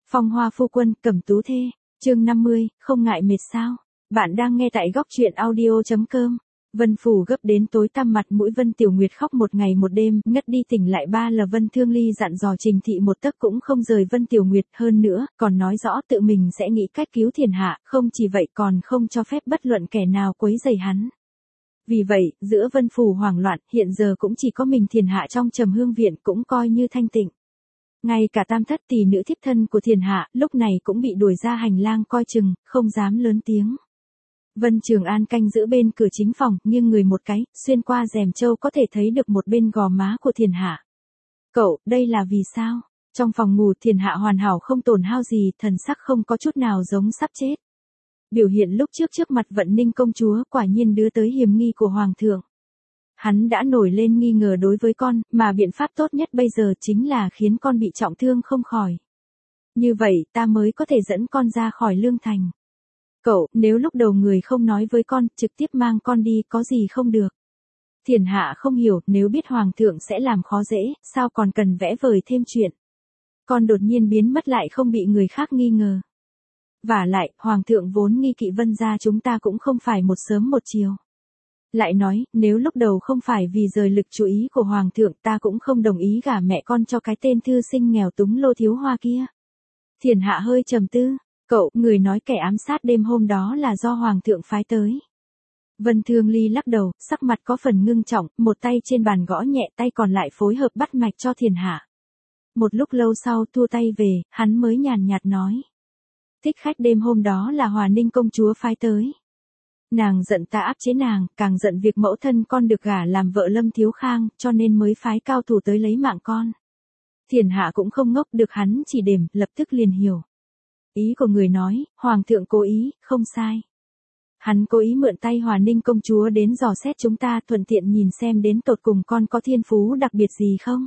Phong hoa phu quân, cẩm tú thê. Chương 50, không ngại mệt sao? Bạn đang nghe tại góc truyện audio.com. Vân Phủ gấp đến tối tăm mặt mũi Vân Tiểu Nguyệt khóc một ngày một đêm, ngất đi tỉnh lại ba là Vân Thương Ly dặn dò Trình Thị một tấc cũng không rời Vân Tiểu Nguyệt, hơn nữa, còn nói rõ tự mình sẽ nghĩ cách cứu Thiền Hạ, không chỉ vậy còn không cho phép bất luận kẻ nào quấy rầy hắn. Vì vậy, giữa Vân Phủ hoảng loạn, hiện giờ cũng chỉ có mình Thiền Hạ trong Trầm Hương viện cũng coi như thanh tịnh. Ngay cả tam thất tỷ nữ thiếp thân của Thiền Hạ, lúc này cũng bị đuổi ra hành lang coi chừng, không dám lớn tiếng. Vân Trường An canh giữ bên cửa chính phòng, nghiêng người một cái, xuyên qua rèm châu có thể thấy được một bên gò má của Thiền Hạ. Cậu, đây là vì sao? Trong phòng ngủ Thiền Hạ hoàn hảo không tổn hao gì, thần sắc không có chút nào giống sắp chết. Biểu hiện lúc trước mặt Vận Ninh công chúa quả nhiên đưa tới hiềm nghi của Hoàng thượng. Hắn đã nổi lên nghi ngờ đối với con, mà biện pháp tốt nhất bây giờ chính là khiến con bị trọng thương không khỏi. Như vậy ta mới có thể dẫn con ra khỏi Lương Thành. Cậu, nếu lúc đầu người không nói với con, trực tiếp mang con đi có gì không được. Thiền Hạ không hiểu, nếu biết Hoàng thượng sẽ làm khó dễ, sao còn cần vẽ vời thêm chuyện. Con đột nhiên biến mất lại không bị người khác nghi ngờ. Vả lại, Hoàng thượng vốn nghi kỵ Vân gia chúng ta cũng không phải một sớm một chiều. Lại nói, nếu lúc đầu không phải vì rời lực chú ý của Hoàng thượng ta cũng không đồng ý gả mẹ con cho cái tên thư sinh nghèo túng Lô Thiếu Hoa kia. Thiền Hạ hơi trầm tư, cậu, người nói kẻ ám sát đêm hôm đó là do Hoàng thượng phái tới. Vân Thương Ly lắc đầu, sắc mặt có phần ngưng trọng, một tay trên bàn gõ nhẹ tay còn lại phối hợp bắt mạch cho Thiền Hạ. Một lúc lâu sau thua tay về, hắn mới nhàn nhạt nói. Thích khách đêm hôm đó là Hòa Ninh công chúa phái tới. Nàng giận ta áp chế nàng, càng giận việc mẫu thân con được gả làm vợ Lâm Thiếu Khang, cho nên mới phái cao thủ tới lấy mạng con. Thiền Hạ cũng không ngốc được hắn chỉ đềm, lập tức liền hiểu. Ý của người nói, Hoàng thượng cố ý, không sai. Hắn cố ý mượn tay Hòa Ninh công chúa đến dò xét chúng ta thuận tiện nhìn xem đến tột cùng con có thiên phú đặc biệt gì không.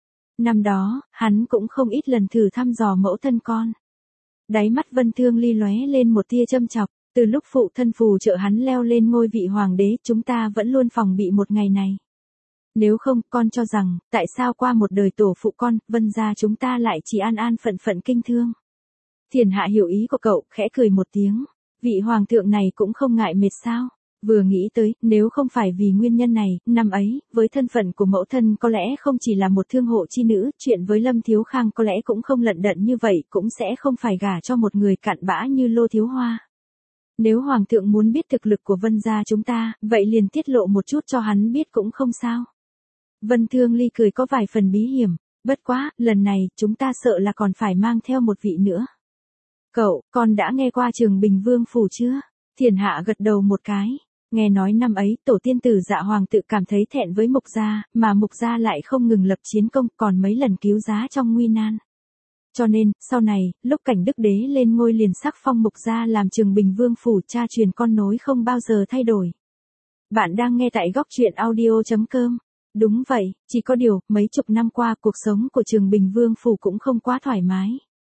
Năm đó, hắn cũng không ít lần thử thăm dò mẫu thân con. Đáy mắt Vân Thương Ly lóe lên một tia châm chọc. Từ lúc phụ thân phù trợ hắn leo lên ngôi vị hoàng đế, chúng ta vẫn luôn phòng bị một ngày này. Nếu không, con cho rằng, tại sao qua một đời tổ phụ con, Vân gia chúng ta lại chỉ an an phận phận kinh thương. Thiền Hạ hiểu ý của cậu, khẽ cười một tiếng. Vị hoàng thượng này cũng không ngại mệt sao. Vừa nghĩ tới, nếu không phải vì nguyên nhân này, năm ấy, với thân phận của mẫu thân có lẽ không chỉ là một thương hộ chi nữ, chuyện với Lâm Thiếu Khang có lẽ cũng không lận đận như vậy, cũng sẽ không phải gả cho một người cặn bã như Lô Thiếu Hoa. Nếu Hoàng thượng muốn biết thực lực của Vân gia chúng ta, vậy liền tiết lộ một chút cho hắn biết cũng không sao. Vân Thương Ly cười có vài phần bí hiểm, bất quá, lần này, chúng ta sợ là còn phải mang theo một vị nữa. Cậu, con đã nghe qua Trường Bình Vương phủ chưa? Thiền Hạ gật đầu một cái. Nghe nói năm ấy, tổ tiên tử Dạ Hoàng tự cảm thấy thẹn với Mục gia, mà Mục gia lại không ngừng lập chiến công, còn mấy lần cứu giá trong nguy nan. Cho nên, sau này, lúc Cảnh Đức Đế lên ngôi liền sắc phong Mục gia làm Trường Bình Vương phủ, cha truyền con nối không bao giờ thay đổi. Bạn đang nghe tại góc truyện audio.com. Đúng vậy, chỉ có điều, mấy chục năm qua cuộc sống của Trường Bình Vương phủ cũng không quá thoải mái.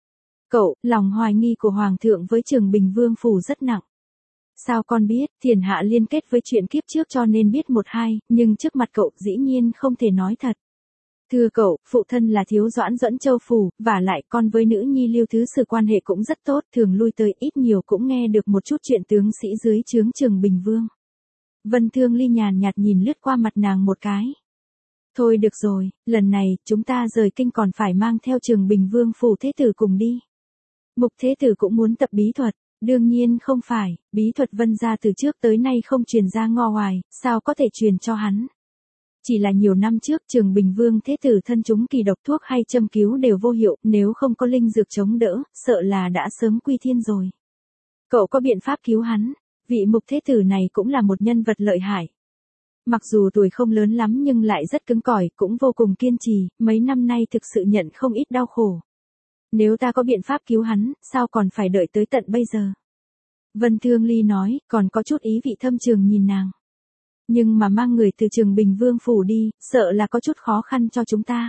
Cậu, lòng hoài nghi của Hoàng thượng với Trường Bình Vương phủ rất nặng. Sao con biết, Thiền Hạ liên kết với chuyện kiếp trước cho nên biết một hai, nhưng trước mặt cậu dĩ nhiên không thể nói thật. Thưa cậu, phụ thân là Thiếu Doãn Duẫn Châu phủ, và lại con với nữ nhi Lưu Thứ Sử quan hệ cũng rất tốt, thường lui tới ít nhiều cũng nghe được một chút chuyện tướng sĩ dưới trướng Trường Bình Vương. Vân Thương Ly nhàn nhạt nhìn lướt qua mặt nàng một cái. Thôi được rồi, lần này, chúng ta rời kinh còn phải mang theo Trường Bình Vương phủ thế tử cùng đi. Mục thế tử cũng muốn tập bí thuật. Đương nhiên không phải, bí thuật Vân gia từ trước tới nay không truyền ra ngo hoài, sao có thể truyền cho hắn. Chỉ là nhiều năm trước Trường Bình Vương thế tử thân chúng kỳ độc thuốc hay châm cứu đều vô hiệu, nếu không có linh dược chống đỡ, sợ là đã sớm quy thiên rồi. Cậu có biện pháp cứu hắn, vị mục thế tử này cũng là một nhân vật lợi hại. Mặc dù tuổi không lớn lắm nhưng lại rất cứng cỏi, cũng vô cùng kiên trì, mấy năm nay thực sự nhận không ít đau khổ. Nếu ta có biện pháp cứu hắn, sao còn phải đợi tới tận bây giờ? Vân Thương Ly nói, còn có chút ý vị thâm trường nhìn nàng. Nhưng mà mang người từ Trường Bình Vương phủ đi, sợ là có chút khó khăn cho chúng ta.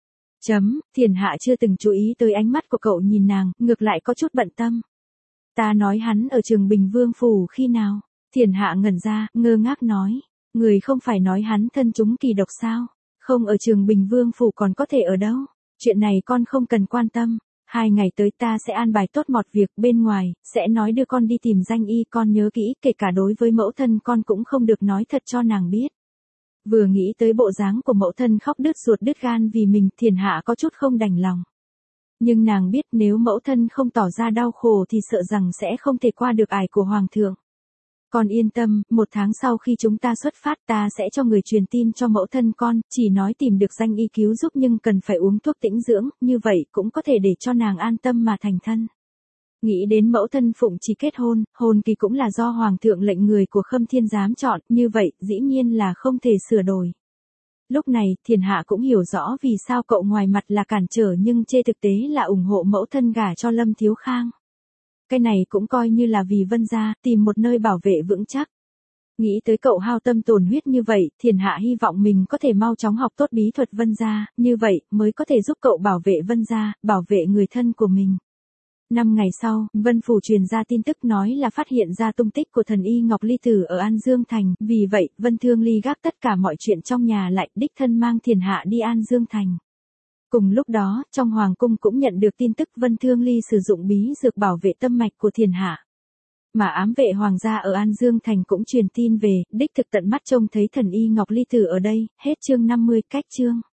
Thiền Hạ chưa từng chú ý tới ánh mắt của cậu nhìn nàng, ngược lại có chút bận tâm. Ta nói hắn ở Trường Bình Vương phủ khi nào? Thiền Hạ ngẩn ra, ngơ ngác nói. Người không phải nói hắn thân chúng kỳ độc sao? Không ở Trường Bình Vương phủ còn có thể ở đâu? Chuyện này con không cần quan tâm. 2 ngày tới ta sẽ an bài tốt một việc bên ngoài, sẽ nói đưa con đi tìm danh y, con nhớ kỹ, kể cả đối với mẫu thân con cũng không được nói thật cho nàng biết. Vừa nghĩ tới bộ dáng của mẫu thân khóc đứt ruột đứt gan vì mình, Thiền Hạ có chút không đành lòng. Nhưng nàng biết nếu mẫu thân không tỏ ra đau khổ thì sợ rằng sẽ không thể qua được ải của Hoàng thượng. Con yên tâm, 1 tháng sau khi chúng ta xuất phát ta sẽ cho người truyền tin cho mẫu thân con, chỉ nói tìm được danh y cứu giúp nhưng cần phải uống thuốc tĩnh dưỡng, như vậy cũng có thể để cho nàng an tâm mà thành thân. Nghĩ đến mẫu thân Phụng chỉ kết hôn, hôn kỳ cũng là do Hoàng thượng lệnh người của Khâm Thiên Giám chọn, như vậy dĩ nhiên là không thể sửa đổi. Lúc này, Thiền Hạ cũng hiểu rõ vì sao cậu ngoài mặt là cản trở nhưng trên thực tế là ủng hộ mẫu thân gả cho Lâm Thiếu Khang. Cái này cũng coi như là vì Vân gia, tìm một nơi bảo vệ vững chắc. Nghĩ tới cậu hao tâm tổn huyết như vậy, Thiền Hạ hy vọng mình có thể mau chóng học tốt bí thuật Vân gia, như vậy mới có thể giúp cậu bảo vệ Vân gia, bảo vệ người thân của mình. 5 ngày sau, Vân Phủ truyền ra tin tức nói là phát hiện ra tung tích của thần y Ngọc Ly Tử ở An Dương Thành, vì vậy, Vân Thương Ly gác tất cả mọi chuyện trong nhà lại, đích thân mang Thiền Hạ đi An Dương Thành. Cùng lúc đó, trong Hoàng cung cũng nhận được tin tức Vân Thương Ly sử dụng bí dược bảo vệ tâm mạch của Thiền Hạ. Mà ám vệ Hoàng gia ở An Dương Thành cũng truyền tin về, đích thực tận mắt trông thấy thần y Ngọc Ly Tử ở đây, hết chương 50 cách chương.